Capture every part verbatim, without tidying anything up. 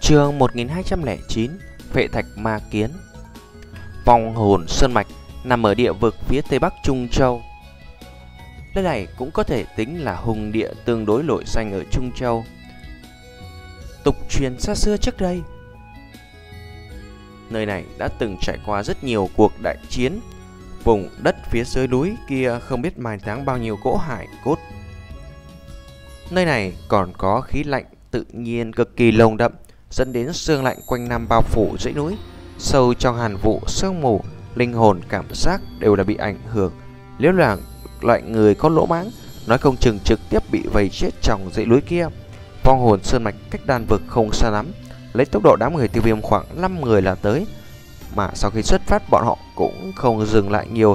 Chương một nghìn hai trăm lẻ chín Phệ Thạch Ma Kiến. Vong hồn sơn mạch nằm ở địa vực phía tây bắc Trung Châu. Nơi này cũng có thể tính là hùng địa tương đối nổi danh ở Trung Châu. Tục truyền xa xưa trước đây, nơi này đã từng trải qua rất nhiều cuộc đại chiến. Vùng đất phía dưới núi kia không biết mai táng bao nhiêu cỗ hải cốt. Nơi này còn có khí lạnh tự nhiên cực kỳ nồng đậm, dẫn đến sương lạnh quanh năm bao phủ dãy núi. Sâu trong hàn vụ sương mù, linh hồn cảm giác đều là bị ảnh hưởng. Nếu là loại người có lỗ mãng, nói không chừng trực tiếp bị vây chết trong dãy núi kia. Vong hồn sơn mạch cách đan vực không xa lắm, lấy tốc độ đám người tiêu viêm khoảng năm người là tới. Mà sau khi xuất phát, bọn họ cũng không dừng lại nhiều,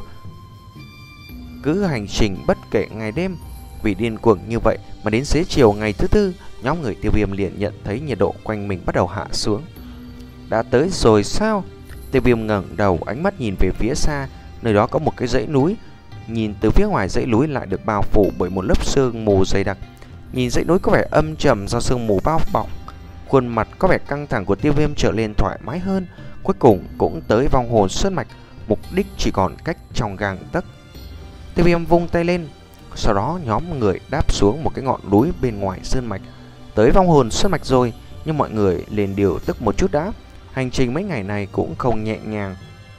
cứ hành trình bất kể ngày đêm. Vì điên cuồng như vậy mà đến xế chiều ngày thứ tư, nhóm người tiêu viêm liền nhận thấy nhiệt độ quanh mình bắt đầu hạ xuống. Đã tới rồi sao? Tiêu viêm ngẩng đầu, ánh mắt nhìn về phía xa. Nơi đó có một cái dãy núi. Nhìn từ phía ngoài dãy núi lại được bao phủ bởi một lớp sương mù dày đặc. Nhìn dãy núi có vẻ âm trầm do sương mù bao bọc. Khuôn mặt có vẻ căng thẳng của tiêu viêm trở lên thoải mái hơn. Cuối cùng cũng tới vong hồn sơn mạch, mục đích chỉ còn cách trong gang tấc. Tiêu viêm vung tay lên, sau đó nhóm người đáp xuống một cái ngọn núi bên ngoài sơn mạch. Tới vong hồn sơn mạch rồi, nhưng mọi người liền điều tức một chút đã. Hành trình mấy ngày này cũng không nhẹ nhàng.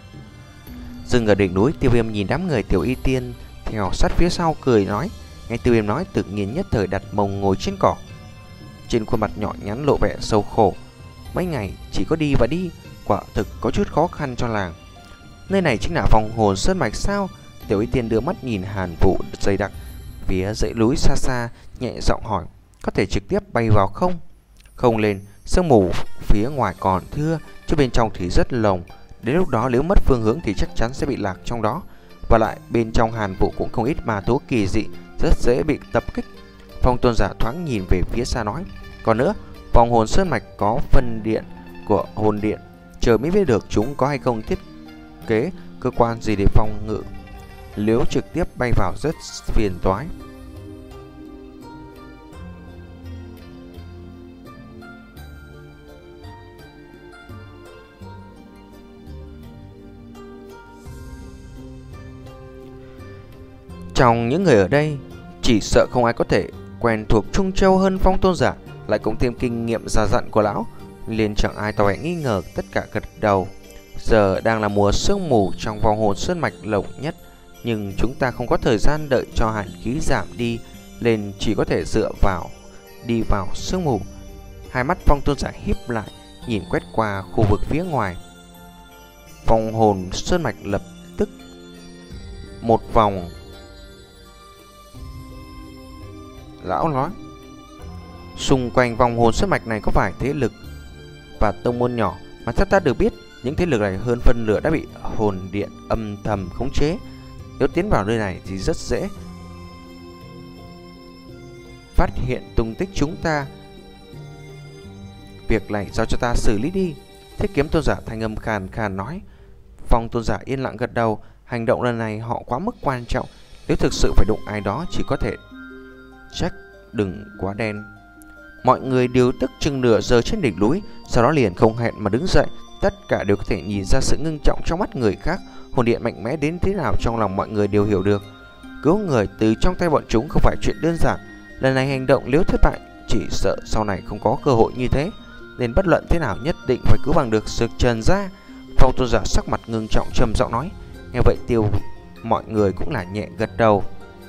Dừng ở đỉnh núi, tiêu viêm nhìn đám người tiểu y tiên theo sát phía sau cười nói. Nghe tiêu viêm nói, tự nhiên nhất thời đặt mông ngồi trên cỏ. Trên khuôn mặt nhỏ nhắn lộ vẻ sâu khổ. Mấy ngày chỉ có đi và đi, quả thực có chút khó khăn cho làng. Nơi này chính là vong hồn sơn mạch sao? Tiểu y tiên đưa mắt nhìn hàn vụ dày đặc phía dãy núi xa xa, nhẹ giọng hỏi. Có thể trực tiếp bay vào không? Không lên, sương mù phía ngoài còn thưa, chứ bên trong thì rất lồng. Đến lúc đó nếu mất phương hướng thì chắc chắn sẽ bị lạc trong đó. Và lại bên trong hàn vụ cũng không ít ma thú kỳ dị, rất dễ bị tập kích. Phong tôn giả thoáng nhìn về phía xa nói. Còn nữa, vòng hồn sơn mạch có phân điện của hồn điện, chờ mới biết được chúng có hay không thiết kế cơ quan gì để phòng ngự. Nếu trực tiếp bay vào rất phiền toái. Trong những người ở đây, chỉ sợ không ai có thể quen thuộc Trung Châu hơn Phong tôn giả, lại cũng thêm kinh nghiệm già dặn của lão, liền chẳng ai tỏ vẻ nghi ngờ, tất cả gật đầu. Giờ đang là mùa sương mù trong vòng hồn sơn mạch lộng nhất, nhưng chúng ta không có thời gian đợi cho hàn khí giảm đi, nên chỉ có thể dựa vào đi vào sương mù. Hai mắt Phong tôn giả híp lại, nhìn quét qua khu vực phía ngoài. Vòng hồn sơn mạch lập tức một vòng. Lão nói, xung quanh vòng hồn sơn mạch này có vài thế lực và tông môn nhỏ, mà theo ta được biết, những thế lực này hơn phân nửa đã bị hồn điện âm thầm khống chế. Nếu tiến vào nơi này thì rất dễ phát hiện tung tích chúng ta. Việc này giao cho ta xử lý đi. Thiết kiếm tôn giả thanh âm khàn khàn nói. Phong tôn giả yên lặng gật đầu. Hành động lần này họ quá mức quan trọng. Nếu thực sự phải đụng ai đó, chỉ có thể trách đừng quá đen. Mọi người điều tức chừng nửa giờ trên đỉnh núi, sau đó liền không hẹn mà đứng dậy. Tất cả đều có thể nhìn ra sự ngưng trọng trong mắt người khác. Hồn điện mạnh mẽ đến thế nào trong lòng mọi người đều hiểu được. Cứu người từ trong tay bọn chúng không phải chuyện đơn giản. Lần này hành động nếu thất bại, chỉ sợ sau này không có cơ hội như thế, nên bất luận thế nào nhất định phải cứu bằng được Dược Trần ra. Phong tôn giả sắc mặt ngưng trọng trầm giọng nói. Nghe vậy tiêu mọi người cũng là nhẹ gật đầu.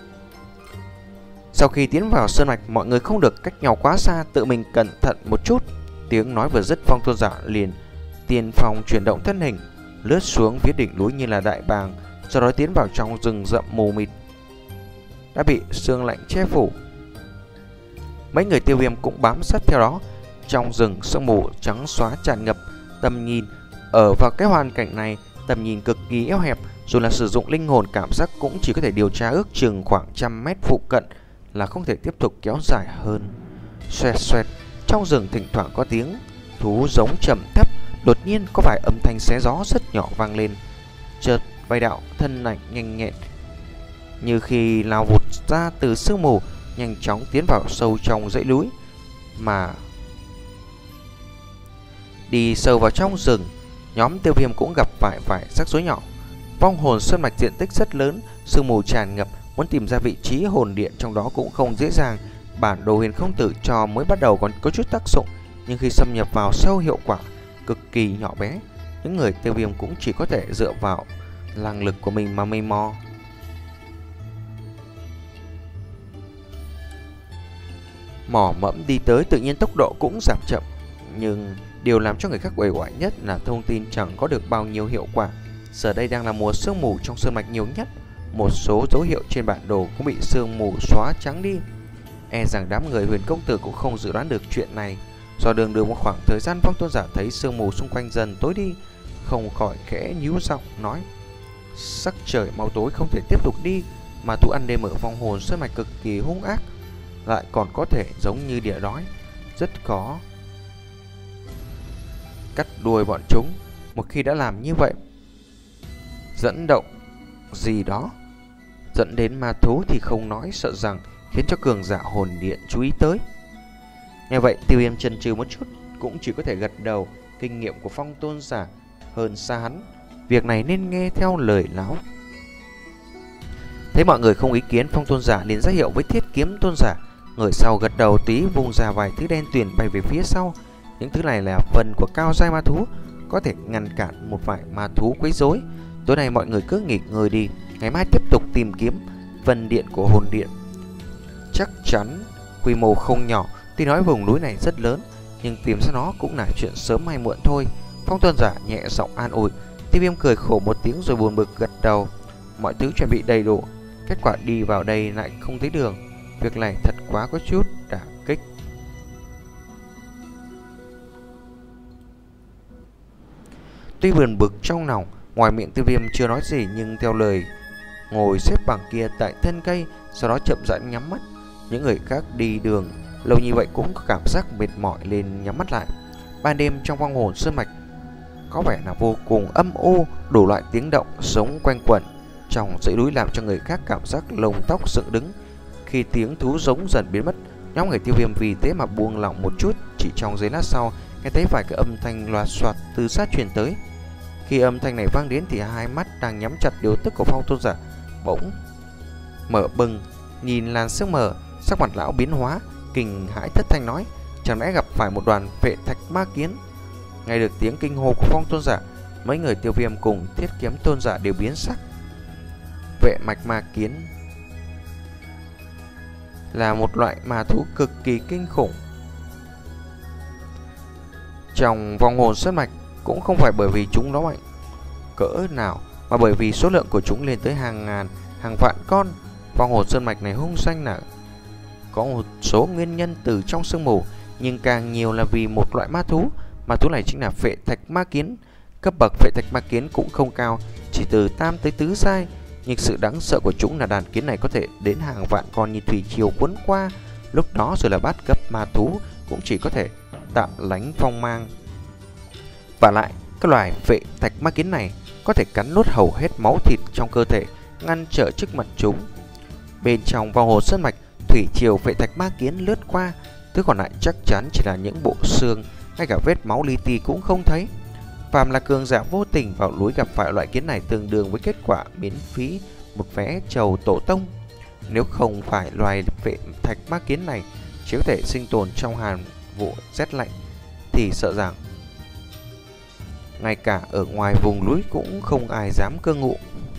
Sau khi tiến vào sơn mạch, mọi người không được cách nhau quá xa, tự mình cẩn thận một chút. Tiếng nói vừa dứt, Phong tôn giả liền tiên phong chuyển động thân hình, lướt xuống phía đỉnh núi như là đại bàng, sau đó tiến vào trong rừng rậm mù mịt đã bị sương lạnh che phủ. Mấy người tiêu viêm cũng bám sát theo đó. Trong rừng sương mù trắng xóa tràn ngập, tầm nhìn ở vào cái hoàn cảnh này, tầm nhìn cực kỳ eo hẹp, dù là sử dụng linh hồn cảm giác cũng chỉ có thể điều tra ước chừng khoảng trăm mét phụ cận, là không thể tiếp tục kéo dài hơn. Xoẹt xoẹt, trong rừng thỉnh thoảng có tiếng thú giống trầm thấp. Đột nhiên có vài âm thanh xé gió rất nhỏ vang lên. Chợt vài đạo thân ảnh nhanh nhẹn như khi lao vụt ra từ sương mù, nhanh chóng tiến vào sâu trong dãy núi. Mà Đi sâu vào trong rừng, nhóm Tiêu Viêm cũng gặp phải vài rắc rối nhỏ. Vong hồn sơn mạch diện tích rất lớn, sương mù tràn ngập, muốn tìm ra vị trí hồn điện trong đó cũng không dễ dàng. Bản đồ Huyền Không Tử cho mới bắt đầu còn có chút tác dụng, nhưng khi xâm nhập vào sâu hiệu quả cực kỳ nhỏ bé. Những người Tiêu Viêm cũng chỉ có thể dựa vào năng lực của mình mà mây mò. Mỏ mẫm đi tới tự nhiên tốc độ cũng giảm chậm, nhưng điều làm cho người khác uể oải nhất là thông tin chẳng có được bao nhiêu hiệu quả. Giờ đây đang là mùa sương mù trong sơn mạch nhiều nhất, một số dấu hiệu trên bản đồ cũng bị sương mù xóa trắng đi. E rằng đám người Huyền Công Tử cũng không dự đoán được chuyện này. Do đường đường một khoảng thời gian, Phong Tôn Giả thấy sương mù xung quanh dần tối đi, không khỏi khẽ nhíu giọng nói: sắc trời mau tối, không thể tiếp tục đi. Mà thú ăn đêm ở vong hồn sơn mạch cực kỳ hung ác, lại còn có thể giống như địa đói, rất khó cắt đuôi bọn chúng. Một khi đã làm như vậy, dẫn động gì đó dẫn đến ma thú thì không nói, sợ rằng khiến cho cường giả hồn điện chú ý tới. Nghe vậy, Tiêu Viêm chần chừ một chút, cũng chỉ có thể gật đầu. Kinh nghiệm của Phong Tôn Giả hơn xa hắn, việc này nên nghe theo lời lão. Thấy mọi người không ý kiến, Phong Tôn Giả liền ra hiệu với Thiết Kiếm Tôn Giả. Người sau gật đầu tí, vùng ra vài thứ đen tuyền bay về phía sau. Những thứ này là phần của cao giai ma thú, có thể ngăn cản một vài ma thú quấy rối. Tối nay mọi người cứ nghỉ ngơi đi, ngày mai tiếp tục tìm kiếm vân điện của hồn điện. Chắc chắn quy mô không nhỏ. Tuy nói vùng núi này rất lớn, nhưng tìm ra nó cũng là chuyện sớm hay muộn thôi. Phong Tôn Giả nhẹ giọng an ủi. Tiêu Viêm cười khổ một tiếng rồi buồn bực gật đầu. Mọi thứ chuẩn bị đầy đủ, kết quả đi vào đây lại không thấy đường. Việc này thật quá có chút đả kích. Tuy buồn bực trong lòng, ngoài miệng Tiêu Viêm chưa nói gì, nhưng theo lời ngồi xếp bằng kia tại thân cây, sau đó chậm rãi nhắm mắt. Những người khác đi đường lâu như vậy cũng có cảm giác mệt mỏi lên nhắm mắt lại. Ban đêm trong vong hồn sơn mạch có vẻ là vô cùng âm u, đủ loại tiếng động sống quanh quẩn trong dãy núi làm cho người khác cảm giác lông tóc dựng đứng. Khi tiếng thú giống dần biến mất, nhóm người Tiêu Viêm vì thế mà buông lỏng một chút. Chỉ trong giây lát sau, nghe thấy vài cái âm thanh loạt soạt từ sát truyền tới. Khi âm thanh này vang đến thì hai mắt đang nhắm chặt điều tức của Phong Tôn Giả bỗng mở bừng, nhìn làn sương mờ, sắc mặt lão biến hóa, kinh hãi thất thanh nói: chẳng lẽ gặp phải một đoàn vệ thạch ma kiến? Nghe được tiếng kinh hô của Phong Tôn Giả, mấy người Tiêu Viêm cùng Thiết Kiếm Tôn Giả đều biến sắc. Vệ mạch ma kiến là một loại ma thú cực kỳ kinh khủng trong vong hồn sơn mạch, cũng không phải bởi vì chúng nó mạnh cỡ nào, mà bởi vì số lượng của chúng lên tới hàng ngàn, hàng vạn con. Vong hồn sơn mạch này hung danh là có một số nguyên nhân từ trong sương mù, nhưng càng nhiều là vì một loại ma thú. Ma thú này chính là phệ thạch ma kiến. Cấp bậc phệ thạch ma kiến cũng không cao, chỉ từ tam tới tứ giai, nhưng sự đáng sợ của chúng là đàn kiến này có thể đến hàng vạn con như thủy triều cuốn qua. Lúc đó rồi là bát cấp ma thú cũng chỉ có thể tạm lánh phong mang. Và lại, các loài phệ thạch ma kiến này có thể cắn nuốt hầu hết máu thịt trong cơ thể, ngăn trở trước mặt chúng. Bên trong vong hồn sơn mạch, thủy triều phệ thạch ma kiến lướt qua, thứ còn lại chắc chắn chỉ là những bộ xương, ngay cả vết máu li ti cũng không thấy. Phàm là cường giả vô tình vào núi gặp phải loại kiến này tương đương với kết quả miễn phí một vé chầu tổ tông. Nếu không phải loài phệ thạch ma kiến này chỉ có thể sinh tồn trong hàn vụ rét lạnh, thì sợ rằng ngay cả ở ngoài vùng núi cũng không ai dám cư ngụ.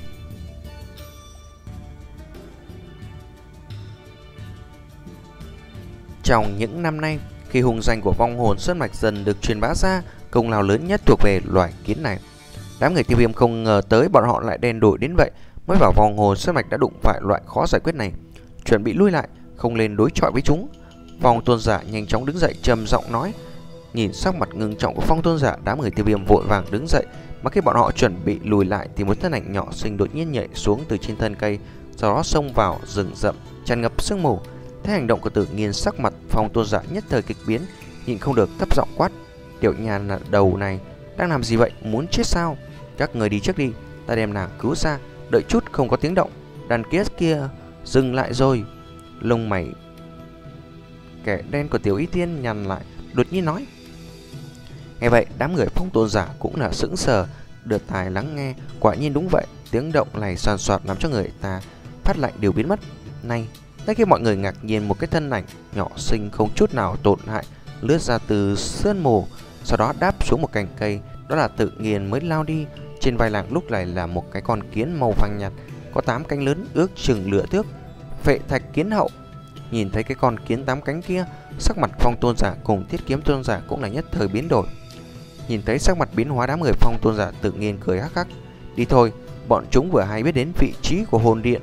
Trong những năm nay, khi hùng danh của vong hồn sơn mạch dần được truyền bá ra, công lao lớn nhất thuộc về loài kiến này. Đám người Tiêu Viêm không ngờ tới bọn họ lại đen đủi đến vậy, mới vào vong hồn sơn mạch đã đụng phải loại khó giải quyết này, chuẩn bị lui lại, không lên đối chọi với chúng. Phong Tôn Giả nhanh chóng đứng dậy trầm giọng nói. Nhìn sắc mặt ngưng trọng của Phong Tôn Giả, đám người Tiêu Viêm vội vàng đứng dậy. Mà khi bọn họ chuẩn bị lùi lại thì một thân ảnh nhỏ xinh đột nhiên nhảy xuống từ trên thân cây, sau đó xông vào rừng rậm tràn ngập sương mù. Thấy hành động của Tự Nhiên, sắc mặt Phong Tôn Giả nhất thời kịch biến, nhịn không được thấp giọng quát: Tiểu nhàn là đầu này đang làm gì vậy, muốn chết sao? Các người đi trước đi, ta đem nàng cứu ra. Đợi chút không có tiếng động, đàn kia kia dừng lại rồi. Lông mày kẻ đen của Tiểu Y Tiên nhăn lại, đột nhiên nói: Nghe vậy, đám người Phong Tôn giả cũng là sững sờ, đưa tai lắng nghe. Quả nhiên đúng vậy, tiếng động này soàn soạt làm cho người ta phát lạnh đều biến mất. Này, ngay khi mọi người ngạc nhiên, một cái thân ảnh nhỏ xinh không chút nào tổn hại lướt ra từ sương mù, sau đó đáp xuống một cành cây. Đó là Tự Nhiên mới lao đi. Trên vai nàng lúc này là một cái con kiến màu vàng nhạt, có tám cánh lớn ước chừng nửa thước. Phệ Thạch Kiến Hậu. Nhìn thấy cái con kiến tám cánh kia, sắc mặt Phong Tôn giả cùng Thiết Kiếm Tôn giả cũng là nhất thời biến đổi. Nhìn thấy sắc mặt biến hóa, đám người Phong Tôn giả Tự Nhiên cười hắc hắc. Đi thôi, bọn chúng vừa hay biết đến vị trí của hồn điện.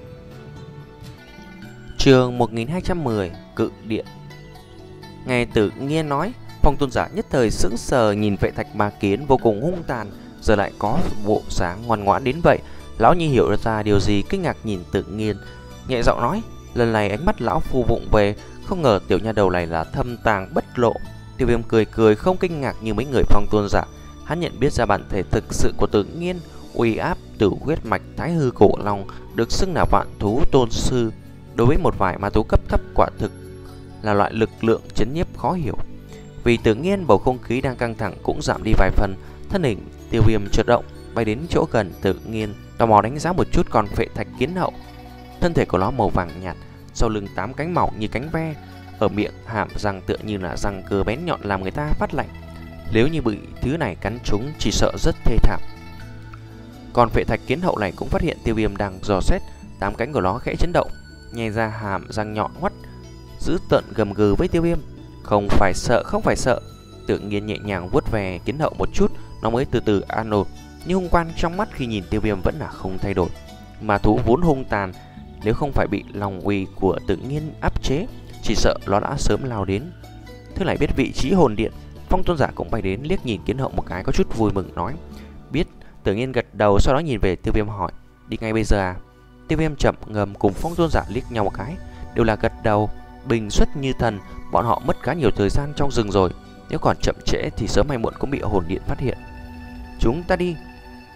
Chương một nghìn hai trăm mười, Cự Điện. Nghe Tự Nhiên nói, Phong Tôn giả nhất thời sững sờ, nhìn Phệ Thạch Ma Kiến vô cùng hung tàn, giờ lại có bộ dáng ngoan ngoãn đến vậy. Lão Nhi hiểu ra điều gì, kinh ngạc nhìn Tự Nhiên, nhẹ giọng nói: lần này ánh mắt lão phu vụng về, không ngờ tiểu nha đầu này là thâm tàng bất lộ. Tiêu Viêm cười cười không kinh ngạc như mấy người Phong Tôn giả. Hắn nhận biết ra bản thể thực sự của Tự Nhiên, uy áp từ huyết mạch Thái Hư Cổ Long, được xưng là vạn thú tôn sư. Đối với một vài ma thú cấp thấp quả thực là loại lực lượng chấn nhiếp khó hiểu. Vì Tự Nhiên, bầu không khí đang căng thẳng cũng giảm đi vài phần. Thân hình Tiêu Viêm chợt động, bay đến chỗ gần Tự Nhiên, tò mò đánh giá một chút con Phệ Thạch Kiến Hậu. Thân thể của nó màu vàng nhạt, sau lưng tám cánh mỏng như cánh ve, ở miệng hàm răng tựa như là răng cưa bén nhọn làm người ta phát lạnh. Nếu như bị thứ này cắn trúng chỉ sợ rất thê thảm. Còn Phệ Thạch Kiến Hậu này cũng phát hiện Tiêu Viêm đang dò xét, tám cánh của nó khẽ chấn động, nhè ra hàm răng nhọn hoắt, giữ tợn gầm gừ với Tiêu Viêm. Không phải sợ, không phải sợ. Tự Nhiên nhẹ nhàng vuốt về Kiến Hậu một chút, nó mới từ từ an ổn. Nhưng hung quang trong mắt khi nhìn Tiêu Viêm vẫn là không thay đổi. Mà thú vốn hung tàn, nếu không phải bị lòng uy của Tự Nhiên áp chế, chỉ sợ nó đã sớm lao đến. Thứ lại biết vị trí hồn điện, Phong Tôn giả cũng bay đến, liếc nhìn Kiến Hậu một cái có chút vui mừng nói: biết. Tự Nhiên gật đầu, sau đó nhìn về Tiêu Viêm hỏi: đi ngay bây giờ à? Tiêu Viêm chậm ngầm cùng Phong Tôn giả liếc nhau một cái, đều là gật đầu. Bình xuất như thần, bọn họ mất khá nhiều thời gian trong rừng rồi, nếu còn chậm trễ thì sớm hay muộn cũng bị hồn điện phát hiện. Chúng ta đi.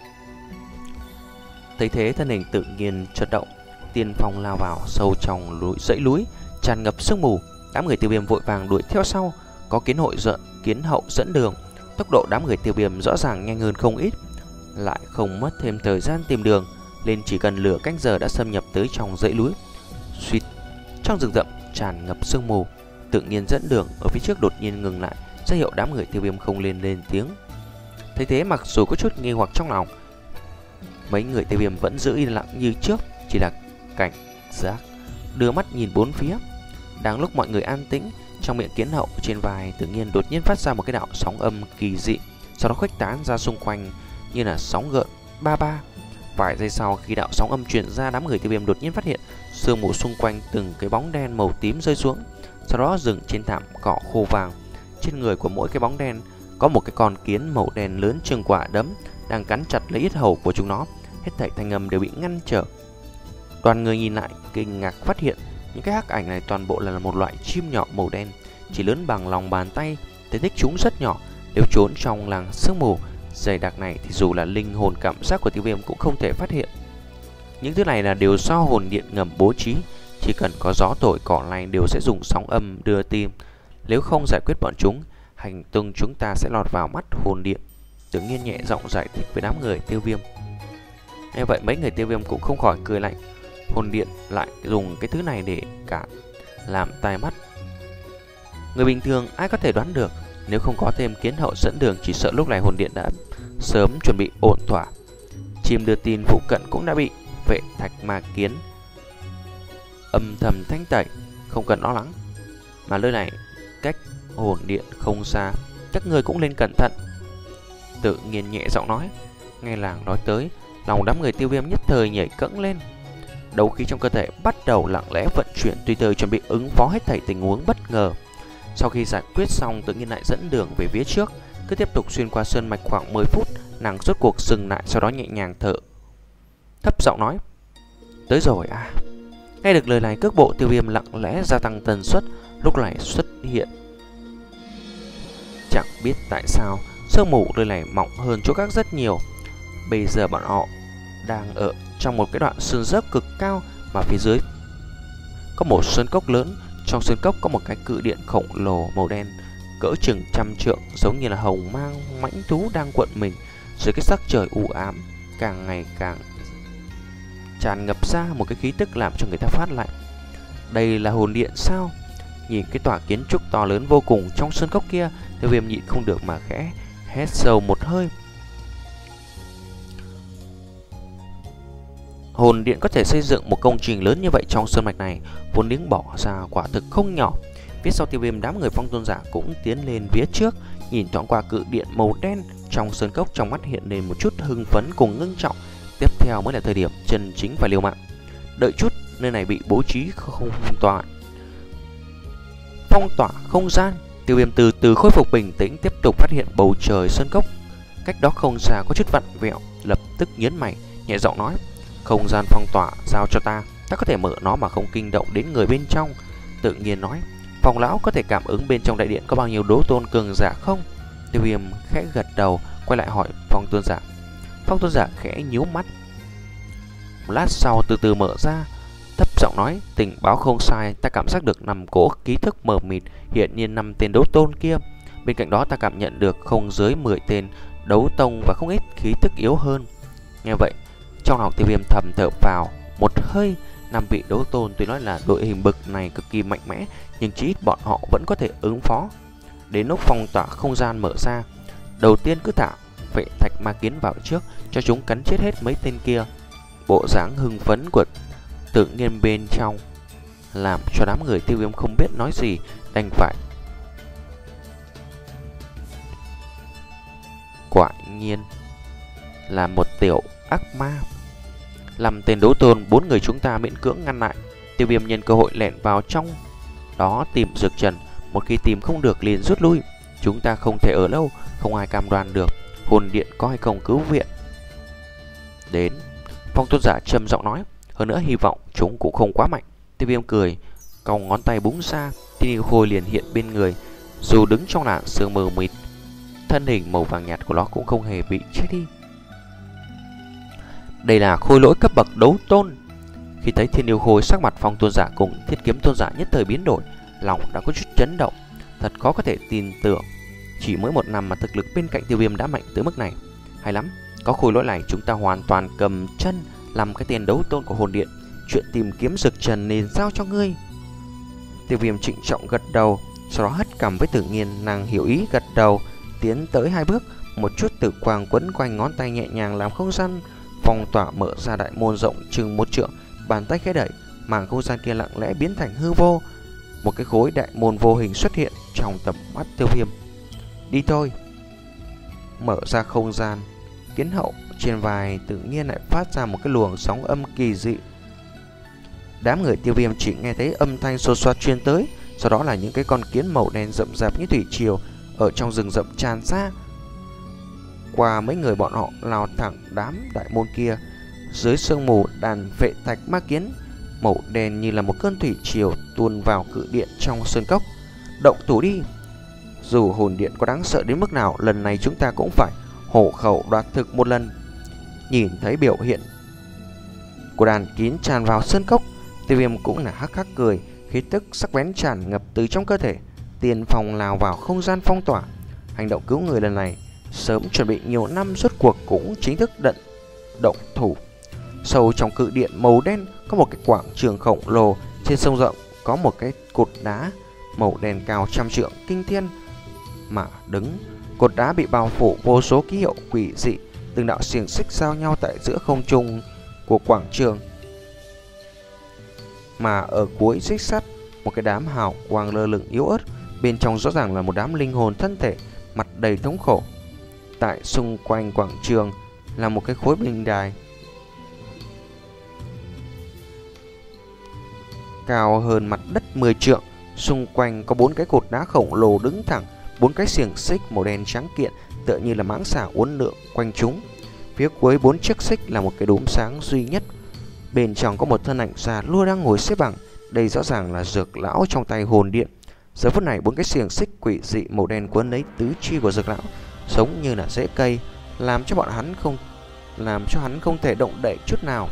Thấy thế, thân hình Tự Nhiên chợt động, tiên phong lao vào sâu trong núi, dãy núi tràn ngập sương mù. Đám người Tiêu Viêm vội vàng đuổi theo sau, có Kiến hội giận Kiến Hậu dẫn đường. Tốc độ đám người Tiêu Viêm rõ ràng nhanh hơn không ít, lại không mất thêm thời gian tìm đường, nên chỉ cần nửa canh giờ đã xâm nhập tới trong dãy núi. Suýt, trong rừng rậm tràn ngập sương mù, Tự Nhiên dẫn đường ở phía trước đột nhiên ngừng lại, ra hiệu đám người Tiêu Viêm không lên lên tiếng. Thấy thế, mặc dù có chút nghi hoặc trong lòng, mấy người Tiêu Viêm vẫn giữ yên lặng như trước, chỉ là cảnh giác đưa mắt nhìn bốn phía. Đang lúc mọi người an tĩnh, trong miệng Kiến Hậu trên vai Tự Nhiên đột nhiên phát ra một cái đạo sóng âm kỳ dị, sau đó khuếch tán ra xung quanh như là sóng gợn ba ba. Vài giây sau, khi đạo sóng âm truyền ra, đám người Tiêu Viêm đột nhiên phát hiện sương mù xung quanh từng cái bóng đen màu tím rơi xuống, sau đó dừng trên thảm cỏ khô vàng. Trên người của mỗi cái bóng đen có một cái con kiến màu đen lớn chừng quả đấm đang cắn chặt lấy yết hầu của chúng nó. Hết thảy thanh âm đều bị ngăn trở. Đoàn người nhìn lại kinh ngạc phát hiện những cái hắc ảnh này toàn bộ là một loại chim nhỏ màu đen, chỉ lớn bằng lòng bàn tay. Thể tích chúng rất nhỏ, nếu trốn trong làng sương mù dày đặc này thì dù là linh hồn cảm giác của Tiêu Viêm cũng không thể phát hiện. Những thứ này là đều do hồn điện ngầm bố trí, chỉ cần có gió thổi cỏ lay đều sẽ dùng sóng âm đưa tin. Nếu không giải quyết bọn chúng, hành tung chúng ta sẽ lọt vào mắt hồn điện. Tự Nhiên nhẹ giọng giải thích với đám người Tiêu Viêm. Nghe vậy, mấy người Tiêu Viêm cũng không khỏi cười lạnh. Hồn điện lại dùng cái thứ này để cản, làm tai mắt. Người bình thường ai có thể đoán được, nếu không có thêm Kiến Hậu dẫn đường, chỉ sợ lúc này hồn điện đã sớm chuẩn bị ổn thỏa. Chim đưa tin phụ cận cũng đã bị Phệ Thạch Ma Kiến âm thầm thanh tẩy, không cần lo lắng. Mà nơi này cách hồn điện không xa, các người cũng nên cẩn thận. Tự Nhiên nhẹ giọng nói. Nghe làng nói tới, lòng đám người Tiêu Viêm nhất thời nhảy cẫng lên. Đấu khí trong cơ thể bắt đầu lặng lẽ vận chuyển, tùy thời chuẩn bị ứng phó hết thảy tình huống bất ngờ. Sau khi giải quyết xong, Tự Nhiên lại dẫn đường về phía trước, cứ tiếp tục xuyên qua sơn mạch khoảng mười phút, nàng rốt cuộc dừng lại, sau đó nhẹ nhàng thở thấp giọng nói: tới rồi à. Nghe được lời này, cước bộ Tiêu Viêm lặng lẽ gia tăng tần suất, lúc này xuất hiện. Chẳng biết tại sao sương mù nơi này mỏng hơn chỗ khác rất nhiều. Bây giờ bọn họ đang ở trong một cái đoạn sơn dốc cực cao, mà phía dưới có một sơn cốc lớn. Trong sơn cốc có một cái cự điện khổng lồ màu đen cỡ chừng trăm trượng, giống như là hồng mang mãnh thú đang cuộn mình dưới cái sắc trời u ám, càng ngày càng tràn ngập ra một cái khí tức làm cho người ta phát lạnh. Đây là hồn điện sao? Nhìn cái tòa kiến trúc to lớn vô cùng trong sơn cốc kia, Tiêu Viêm nhịn không được mà khẽ hét sâu một hơi. Hồn điện có thể xây dựng một công trình lớn như vậy trong sơn mạch này, vốn liếng bỏ ra quả thực không nhỏ. Phía sau Tiêu Viêm, đám người Phong Tôn giả cũng tiến lên phía trước, nhìn thoáng qua cự điện màu đen trong sơn cốc, trong mắt hiện lên một chút hưng phấn cùng ngưng trọng. Tiếp theo mới là thời điểm chân chính phải liều mạng. Đợi chút, nơi này bị bố trí không tỏa phong tỏa không gian. Tiêu Viêm từ từ khôi phục bình tĩnh, tiếp tục phát hiện bầu trời sơn cốc cách đó không xa có chút vặn vẹo, lập tức nhớn mày, nhẹ giọng nói: không gian phong tỏa giao cho ta, ta có thể mở nó mà không kinh động đến người bên trong. Tự nhiên nói: Phong lão có thể cảm ứng bên trong đại điện có bao nhiêu đấu tôn cường giả không? Tiêu Viêm khẽ gật đầu, quay lại hỏi Phong Tôn giả. Phong Tôn giả khẽ nhíu mắt, một lát sau từ từ mở ra, thấp giọng nói: tình báo không sai, ta cảm giác được năm cỗ ký thức mờ mịt, hiện nhiên năm tên đấu tôn kia. Bên cạnh đó ta cảm nhận được không dưới mười tên đấu tông và không ít khí tức yếu hơn. Nghe vậy, trong lòng Tiêu Viêm thầm thở vào một hơi. Năm vị đấu tôn tuy nói là đội hình bực này cực kỳ mạnh mẽ, nhưng chí ít bọn họ vẫn có thể ứng phó. Đến lúc phong tỏa không gian mở ra, đầu tiên cứ thả vệ thạch ma kiến vào trước, cho chúng cắn chết hết mấy tên kia. Bộ dáng hưng phấn của tự nhiên bên trong làm cho đám người Tiêu Viêm không biết nói gì, đành phải quả nhiên là một tiểu ác ma. Làm tên đấu tôn, bốn người chúng ta miễn cưỡng ngăn lại. Tiêu Viêm nhân cơ hội lẻn vào trong đó tìm dược trần, một khi tìm không được liền rút lui. Chúng ta không thể ở lâu, không ai cam đoan được hồn điện có hay không cứu viện đến. Phong Tôn giả trầm giọng nói: hơn nữa hy vọng chúng cũng không quá mạnh. Tiêu Viêm cười, cong ngón tay búng ra, Thiên Yêu Khôi liền hiện bên người. Dù đứng trong làn sương mờ mịt, thân hình màu vàng nhạt của nó cũng không hề bị chết đi. Đây là khôi lỗi cấp bậc đấu tôn. Khi thấy Thiên Yêu Khôi, sắc mặt Phong Tôn giả cùng Thiết Kiếm Tôn giả nhất thời biến đổi, lòng đã có chút chấn động. Thật khó có thể tin tưởng, chỉ mới một năm mà thực lực bên cạnh Tiêu Viêm đã mạnh tới mức này. Hay lắm, có khôi lỗi này chúng ta hoàn toàn cầm chân làm cái tiền đấu tôn của hồn điện. Chuyện tìm kiếm dược trần nên giao cho ngươi. Tiêu Viêm trịnh trọng gật đầu, sau đó hất cằm với Tự Nhiên. Nàng hiểu ý gật đầu, tiến tới hai bước, một chút tử quang quấn quanh ngón tay nhẹ nhàng làm không gian phong tỏa mở ra. Đại môn rộng chừng một trượng, bàn tay khẽ đẩy, mảng không gian kia lặng lẽ biến thành hư vô. Một cái khối đại môn vô hình xuất hiện trong tầm mắt Tiêu Viêm. Đi thôi. Mở ra không gian, Kiến Hậu trên vai Tự Nhiên lại phát ra một cái luồng sóng âm kỳ dị. Đám người Tiêu Viêm chỉ nghe thấy âm thanh xô xoát truyền tới, sau đó là những cái con kiến màu đen rậm rạp như thủy triều ở trong rừng rậm tràn ra. Qua mấy người bọn họ lao thẳng đám đại môn kia. Dưới sương mù, đàn vệ thạch ma kiến màu đen như là một cơn thủy triều tuôn vào cự điện trong sơn cốc. Động thủ đi. Dù hồn điện có đáng sợ đến mức nào, lần này chúng ta cũng phải hổ khẩu đoạt thực một lần. Nhìn thấy biểu hiện của đàn kiến tràn vào sơn cốc, Tiêu Viêm cũng là hắc hắc cười, khí tức sắc bén tràn ngập từ trong cơ thể. Tiền phòng lao vào không gian phong tỏa. Hành động cứu người lần này sớm chuẩn bị nhiều năm, rốt cuộc cũng chính thức đận động thủ. Sâu trong cự điện màu đen có một cái quảng trường khổng lồ, trên sông rộng có một cái cột đá màu đen cao trăm trượng kinh thiên mà đứng. Cột đá bị bao phủ vô số ký hiệu quỷ dị, từng đạo xiềng xích giao nhau tại giữa không trung của quảng trường. Mà ở cuối xích sắt, một cái đám hào quang lơ lửng yếu ớt, bên trong rõ ràng là một đám linh hồn thân thể, mặt đầy thống khổ. Tại xung quanh quảng trường là một cái khối bình đài cao hơn mặt đất mười trượng, xung quanh có bốn cái cột đá khổng lồ đứng thẳng, bốn cái xiềng xích màu đen trắng kiện tựa như là mãng xà uốn lượn quanh chúng. Phía cuối bốn chiếc xích là một cái đốm sáng duy nhất, bên trong có một thân ảnh già lua đang ngồi xếp bằng. Đây rõ ràng là Dược lão trong tay hồn điện. Giờ phút này bốn cái xiềng xích quỷ dị màu đen quấn lấy tứ chi của Dược lão, giống như là rễ cây, làm cho bọn hắn không làm cho hắn không thể động đậy chút nào.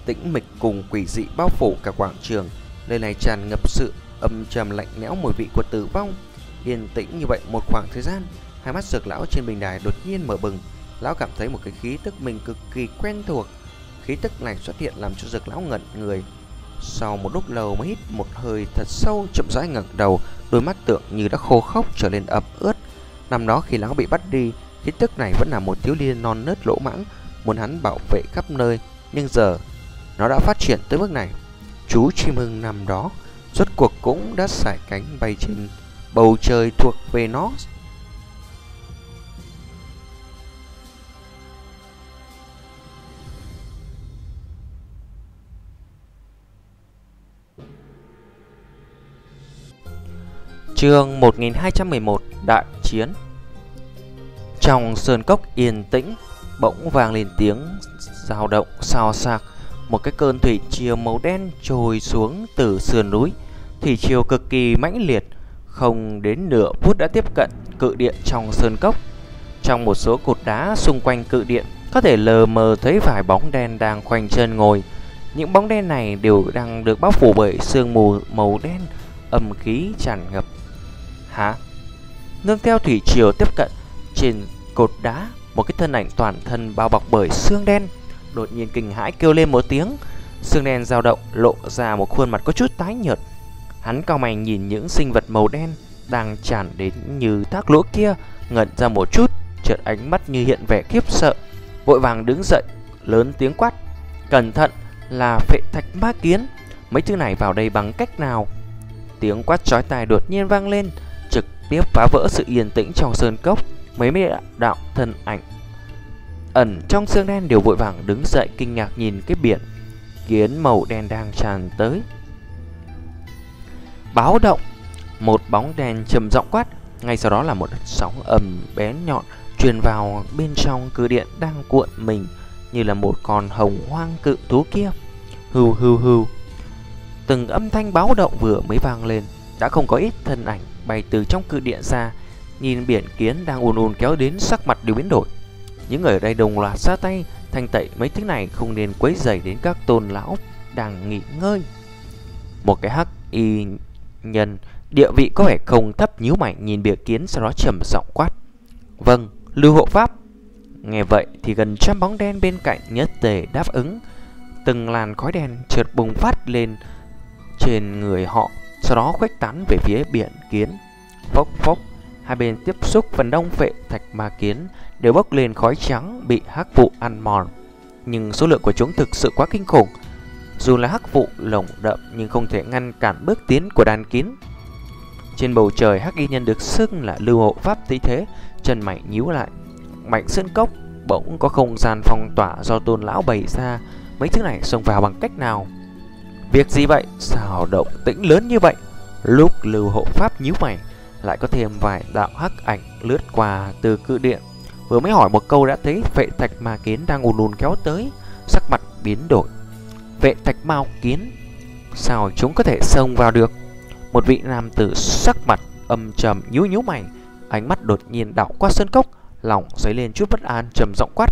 tĩnh mịch cùng quỷ dị bao phủ cả quảng trường. Nơi này tràn ngập sự âm trầm lạnh lẽo, mùi vị của tử vong. Yên tĩnh như vậy một khoảng thời gian, hai mắt Dược lão trên bình đài đột nhiên mở bừng. Lão cảm thấy một cái khí tức mình cực kỳ quen thuộc. Khí tức này xuất hiện làm cho Dược lão ngẩn người. Sau một lúc lâu mới hít một hơi thật sâu, chậm rãi ngẩng đầu, đôi mắt tượng như đã khô khốc trở nên ẩm ướt. Năm đó khi lão bị bắt đi, khí tức này vẫn là một thiếu niên non nớt lỗ mãng, muốn hắn bảo vệ khắp nơi, nhưng giờ nó đã phát triển tới mức này. Chú chim hưng năm đó rốt cuộc cũng đã sải cánh bay trên bầu trời thuộc về nó. Chương một nghìn hai trăm mười một Đại chiến. Trong sơn cốc yên tĩnh, bỗng vang lên tiếng dao động xao xạc. Một cái cơn thủy triều màu đen trồi xuống từ sườn núi. Thủy triều cực kỳ mãnh liệt, không đến nửa phút đã tiếp cận cự điện trong sơn cốc. Trong một số cột đá xung quanh cự điện, có thể lờ mờ thấy vài bóng đen đang khoanh chân ngồi. Những bóng đen này đều đang được bao phủ bởi sương mù màu đen, âm khí tràn ngập. Hả? Nương theo thủy triều tiếp cận, trên cột đá, một cái thân ảnh toàn thân bao bọc bởi xương đen đột nhiên kinh hãi kêu lên một tiếng. Xương đen dao động, lộ ra một khuôn mặt có chút tái nhợt. Hắn cau mày nhìn những sinh vật màu đen đang tràn đến như thác lỗ kia, ngẩn ra một chút, chợt ánh mắt như hiện vẻ khiếp sợ, vội vàng đứng dậy, lớn tiếng quát: "Cẩn thận, là phệ thạch ma kiến, mấy thứ này vào đây bằng cách nào?" Tiếng quát chói tai đột nhiên vang lên, trực tiếp phá vỡ sự yên tĩnh trong sơn cốc. Mấy mươi đạo thân ảnh ẩn trong xương đen đều vội vàng đứng dậy, kinh ngạc nhìn cái biển kiến màu đen đang tràn tới. Báo động! Một bóng đen trầm giọng quát. Ngay sau đó là một sóng ầm bén nhọn truyền vào bên trong cự điện đang cuộn mình như là một con hồng hoang cự thú kia. Hưu hưu hưu. Từng âm thanh báo động vừa mới vang lên, đã không có ít thân ảnh bay từ trong cự điện ra, nhìn biển kiến đang ùn ùn kéo đến, sắc mặt đều biến đổi. Những người ở đây đồng loạt ra tay thanh tẩy mấy thứ này, không nên quấy rầy đến các tôn lão đang nghỉ ngơi. Một cái hắc y nhân địa vị có vẻ không thấp nhíu mày nhìn biển kiến, sau đó trầm giọng quát: "Vâng, Lưu hộ pháp." Nghe vậy thì gần trăm bóng đen bên cạnh nhất tề đáp ứng. Từng làn khói đen chợt bùng phát lên trên người họ, sau đó khuếch tán về phía biển kiến. Phốc phốc, hai bên tiếp xúc, phần đông phệ thạch ma kiến đều bốc lên khói trắng bị hắc vụ ăn mòn. Nhưng số lượng của chúng thực sự quá kinh khủng. Dù là hắc vụ lồng đậm nhưng không thể ngăn cản bước tiến của đàn kiến. Trên bầu trời, hắc y nhân được xưng là Lưu hộ pháp thấy thế, chân mày nhíu lại. Mảnh sơn cốc bỗng có không gian phong tỏa do tôn lão bày ra. Mấy thứ này xông vào bằng cách nào? Việc gì vậy? Sao động tĩnh lớn như vậy? Lúc Lưu hộ pháp nhíu mày, lại có thêm vài đạo hắc ảnh lướt qua từ cự điện. Vừa mới hỏi một câu đã thấy phệ thạch ma kiến đang ùn ùn kéo tới, sắc mặt biến đổi. Phệ thạch ma kiến, sao chúng có thể xông vào được? Một vị nam tử sắc mặt âm trầm nhíu nhíu mày, ánh mắt đột nhiên đảo qua sơn cốc, lòng dấy lên chút bất an, trầm giọng quát: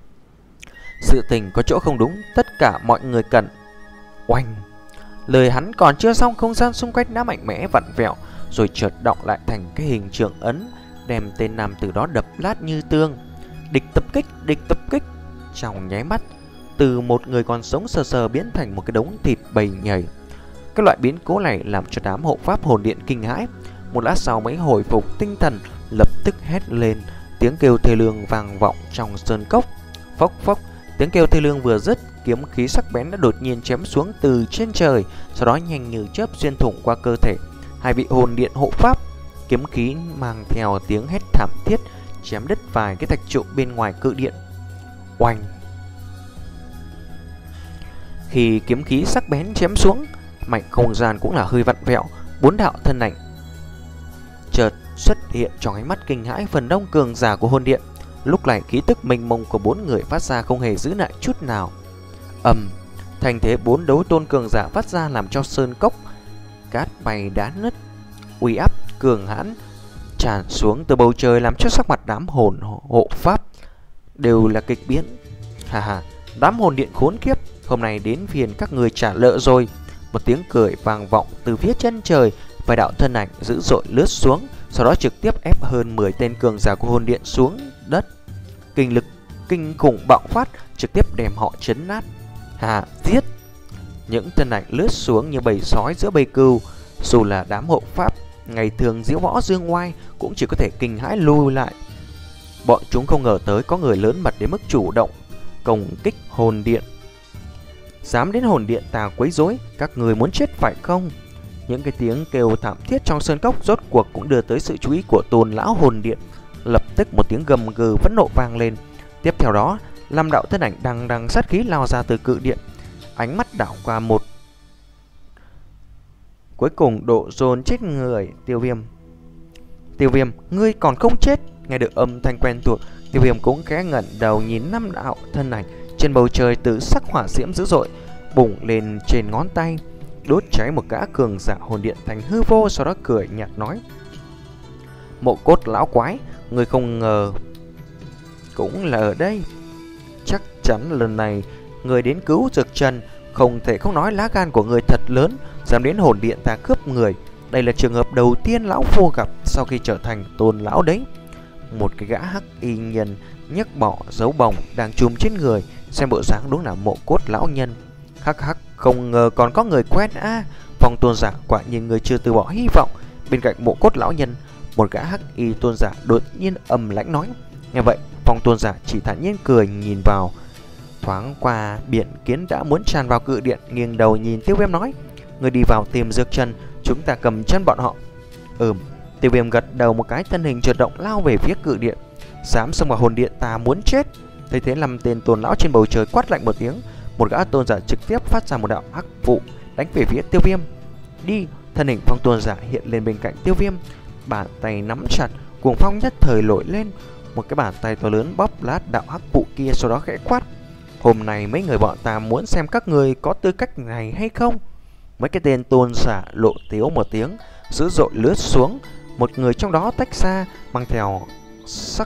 "Sự tình có chỗ không đúng, tất cả mọi người cần." Oanh! Lời hắn còn chưa xong, không gian xung quanh đã mạnh mẽ vặn vẹo, rồi chợt động lại thành cái hình trường ấn, đem tên nam tử đó đập lát như tương. Địch tập kích, địch tập kích. Trong nháy mắt, từ một người còn sống sờ sờ biến thành một cái đống thịt bầy nhầy. Cái loại biến cố này làm cho đám hộ pháp hồn điện kinh hãi. Một lát sau mới hồi phục tinh thần, lập tức hét lên, tiếng kêu thê lương vang vọng trong sơn cốc. Phốc phốc, tiếng kêu thê lương vừa dứt, kiếm khí sắc bén đã đột nhiên chém xuống từ trên trời, sau đó nhanh như chớp xuyên thủng qua cơ thể hai vị hồn điện hộ pháp. Kiếm khí mang theo tiếng hét thảm thiết chém đứt vài cái thạch trụ bên ngoài cự điện. Oanh! Khi kiếm khí sắc bén chém xuống, mảnh không gian cũng là hơi vặn vẹo. Bốn đạo thân ảnh chợt xuất hiện trong ánh mắt kinh hãi phần đông cường giả của hồn điện. Lúc này khí tức mênh mông của bốn người phát ra không hề giữ lại chút nào. Ầm, thành thế bốn đấu tôn cường giả phát ra làm cho sơn cốc cát bay đá nứt. Uy áp cường hãn tràn xuống từ bầu trời làm cho sắc mặt đám hồn hộ pháp đều là kịch biến. Hà hà, đám hồn điện khốn kiếp, Hôm nay đến phiền các người trả nợ rồi. Một tiếng cười vang vọng từ phía chân trời, vài đạo thân ảnh dữ dội lướt xuống, sau đó trực tiếp ép hơn mười tên cường giả của hồn điện xuống đất. Kinh lực kinh khủng bạo phát, trực tiếp đem họ chấn nát. Hà giết! Những thân ảnh lướt xuống như bầy sói giữa bầy cừu. Dù là đám hộ pháp ngày thường diễu võ dương ngoai cũng chỉ có thể kinh hãi lui lại. Bọn chúng không ngờ tới có người lớn mật đến mức chủ động công kích hồn điện. Dám đến hồn điện ta quấy rối, các người muốn chết phải không? Những cái tiếng kêu thảm thiết trong sơn cốc rốt cuộc cũng đưa tới sự chú ý của Tôn lão hồn điện. Lập tức một tiếng gầm gừ phẫn nộ vang lên. Tiếp theo đó, năm đạo thân ảnh đằng đằng sát khí lao ra từ cự điện. Ánh mắt đảo qua một, cuối cùng độ dồn chết người Tiêu Viêm. Tiêu Viêm, ngươi còn không chết? Nghe được âm thanh quen thuộc, Tiêu Viêm cũng khẽ ngẩng đầu nhìn năm đạo thân ảnh trên bầu trời, từ sắc hỏa diễm dữ dội bùng lên trên ngón tay, đốt cháy một gã cường giả hồn điện thành hư vô. Sau đó cười nhạt nói: Mộ Cốt lão quái, ngươi không ngờ cũng là ở đây. Chắc chắn lần này người đến cứu Dược Trần, không thể không nói lá gan của người thật lớn, dám đến hồn điện ta cướp người. Đây là trường hợp đầu tiên lão phu gặp sau khi trở thành Tôn lão đấy. Một cái gã hắc y nhân nhấc bỏ dấu bồng đang chùm trên người, xem bộ dáng đúng là Mộ Cốt lão nhân. Hắc hắc, không ngờ còn có người quen a. À, Phong tôn giả quả nhiên người chưa từ bỏ hy vọng. Bên cạnh Mộ Cốt lão nhân, một gã hắc y tôn giả đột nhiên ầm lãnh nói. Nghe vậy, Phong tôn giả chỉ thản nhiên cười nhìn vào. Thoáng qua biển kiến đã muốn tràn vào cự điện, nghiêng đầu nhìn Tiêu Viêm nói: Người đi vào tìm Dược Trần, chúng ta cầm chân bọn họ. Ừm. Tiêu Viêm gật đầu một cái, thân hình chợt động lao về phía cự điện. Dám xông vào hồn điện ta muốn chết. Thấy thế, năm tên tôn lão trên bầu trời quát lạnh một tiếng, một gã tôn giả trực tiếp phát ra một đạo hắc vụ đánh về phía Tiêu Viêm. Đi! Thân hình Phong tôn giả hiện lên bên cạnh Tiêu Viêm, bàn tay nắm chặt, cuồng phong nhất thời nổi lên. Một cái bàn tay to lớn bóp lát đạo hắc vụ kia, sau đó khẽ quát: Hôm nay mấy người bọn ta muốn xem các người có tư cách này hay không. Mấy cái tên tôn giả lộ tiếu một tiếng, dữ dội lướt xuống. Một người trong đó tách ra, mang theo sắc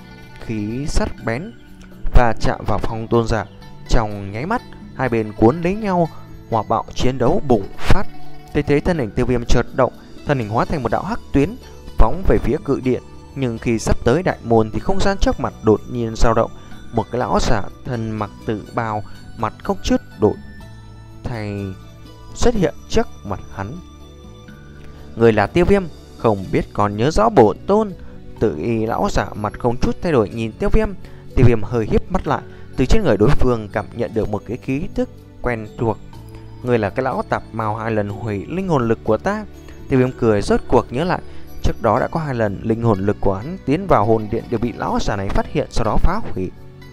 khí sắt bén và chạm vào Phong tôn giả. Trong nháy mắt, hai bên cuốn lấy nhau, hỏa bạo chiến đấu bùng phát. Thế thế thân hình Tiêu Viêm chợt động, thân hình hóa thành một đạo hắc tuyến phóng về phía cự điện. Nhưng khi sắp tới đại môn thì không gian trước mặt đột nhiên dao động. Một cái lão giả thân mặc tử bào, mặt không chút đổi thay xuất hiện trước mặt hắn. Người là Tiêu Viêm, không biết còn nhớ rõ bổn tôn. Tự y lão giả mặt không chút thay đổi nhìn Tiêu Viêm. Tiêu Viêm hơi híp mắt lại, từ trên người đối phương cảm nhận được một cái khí tức quen thuộc. Người là cái lão tạp mào hai lần hủy linh hồn lực của ta. Tiêu Viêm cười, rốt cuộc nhớ lại trước đó đã có hai lần linh hồn lực của hắn tiến vào hồn điện đều bị lão giả này phát hiện, sau đó phá hủy.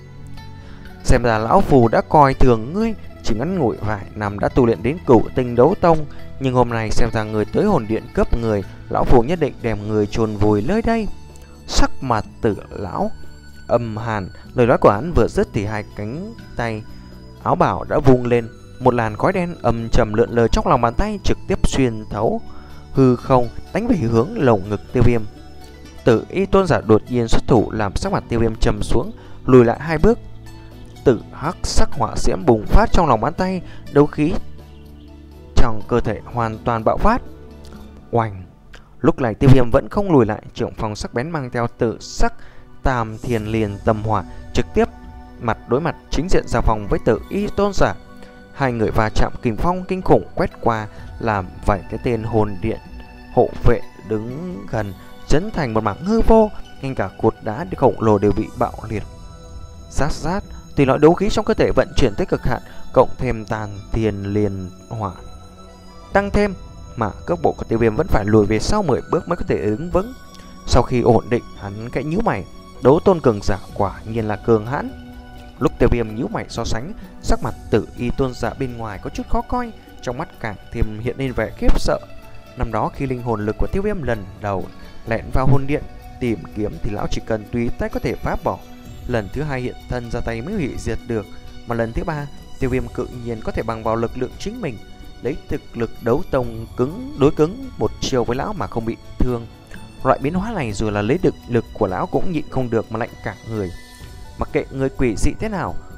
Xem ra lão phù đã coi thường ngươi, chỉ ngắn ngủi vài năm đã tu luyện đến cửu tinh đấu tông, nhưng hôm nay xem ra người tới hồn điện cướp người, lão phù nhất định đem người chôn vùi nơi đây. Sắc mặt Tử lão âm hàn, lời nói của hắn vừa dứt thì hai cánh tay áo bảo đã vung lên, một làn khói đen âm trầm lượn lờ trong lòng bàn tay, trực tiếp xuyên thấu hư không đánh về hướng lồng ngực Tiêu Viêm. Tử y tôn giả đột nhiên xuất thủ, làm sắc mặt Tiêu Viêm trầm xuống, lùi lại hai bước. Tử hắc sắc hỏa diễm bùng phát trong lòng bàn tay, đấu khí trong cơ thể hoàn toàn bạo phát. Oanh! Lúc này Tiêu Viêm vẫn không lùi lại, trưởng phòng sắc bén mang theo tử sắc tam thiên liền tâm hỏa, trực tiếp mặt đối mặt chính diện giao phòng với Tử y tôn giả. Hai người va chạm kình phong kinh khủng quét qua, làm vài cái tên hồn điện hộ vệ đứng gần chấn thành một mảng hư vô, ngay cả cột đá khổng lồ đều bị bạo liệt. Rát rát, tùy loại đấu khí trong cơ thể vận chuyển tới cực hạn, cộng thêm tàn thiên liền hỏa tăng thêm, mà cước bộ của Tiêu Viêm vẫn phải lùi về sau mười bước mới có thể đứng vững. Sau khi ổn định, hắn kẽ nhíu mày, đấu tôn cường giả quả nhiên là cường hãn. Lúc Tiêu Viêm nhíu mày so sánh, sắc mặt Tử y tôn giả bên ngoài có chút khó coi, trong mắt càng thêm hiện lên vẻ khiếp sợ. Năm đó khi linh hồn lực của Tiêu Viêm lần đầu lẻn vào hồn điện tìm kiếm thì lão chỉ cần tùy tay có thể phá bỏ. Lần thứ hai hiện thân ra tay mới hủy diệt được, mà lần thứ ba Tiêu Viêm cự nhiên có thể bằng vào lực lượng chính mình lấy thực lực đấu tông cứng đối cứng một chiều với lão mà không bị thương. Loại biến hóa này dù là lấy được lực của lão cũng nhịn không được mà lạnh cả người. Mặc kệ người quỷ dị thế nào,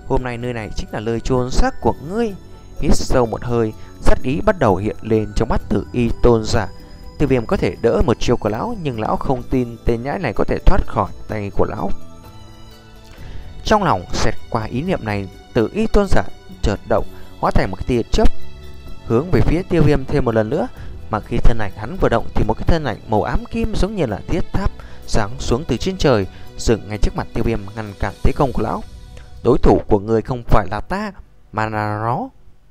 Hôm nay nơi này chính là nơi chôn xác của ngươi. Hít sâu một hơi, sát ý bắt đầu hiện lên trong mắt Tử Y tôn giả. Tiêu Viêm có thể đỡ một chiêu của lão, nhưng lão không tin tên nhãi này có thể thoát khỏi tay của lão. Trong lòng xẹt qua ý niệm này, Tử Y tôn giả chợt động, hóa thành một cái tia chớp hướng về phía Tiêu Viêm thêm một lần nữa. Mà khi thân ảnh hắn vừa động thì một cái thân ảnh màu ám kim giống như là thiết tháp giáng xuống từ trên trời, dừng ngay trước mặt Tiêu Viêm, ngăn cản thế công của lão. Đối thủ của người không phải là ta, mà là nó.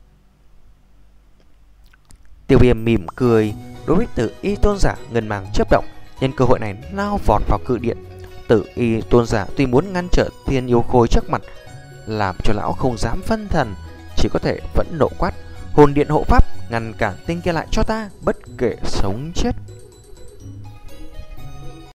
Tiêu Viêm mỉm cười đối với Tử Y tôn giả, ngân mang chớp động, nhân cơ hội này lao vọt vào cự điện. Tử Y tôn giả tuy muốn ngăn trở thiên yêu khôi trước mặt, làm cho lão không dám phân thần, chỉ có thể vẫn nộ quát: hồn điện hộ pháp, ngăn cản tên kia lại cho ta, bất kể sống chết.